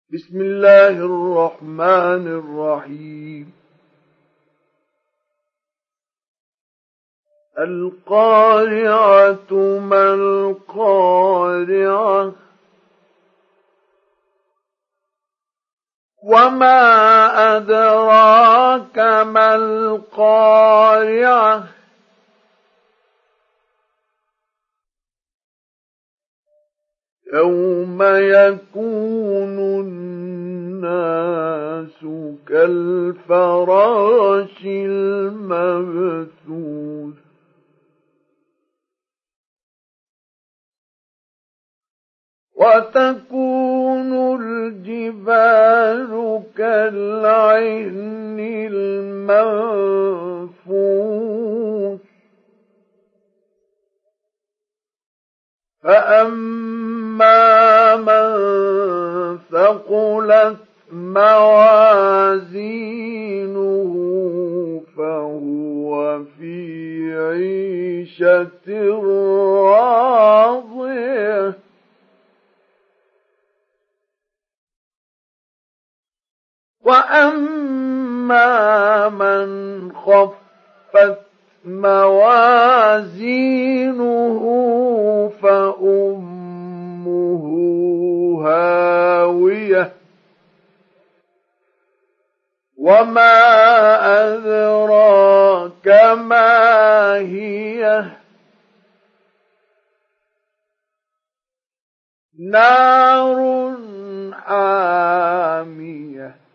بسم الله الرحمن الرحيم. القارعة ما القارعة وما أدراك ما القارعة يوم يكون الناس كالفراش المبثوث وتكون الجبال كالعهن المنفوش فأما من ثقلت موازينه فهو في عيشة راضية وأما من خفت موازينه فأمه هاوية وما أدراك ما هي نار حامية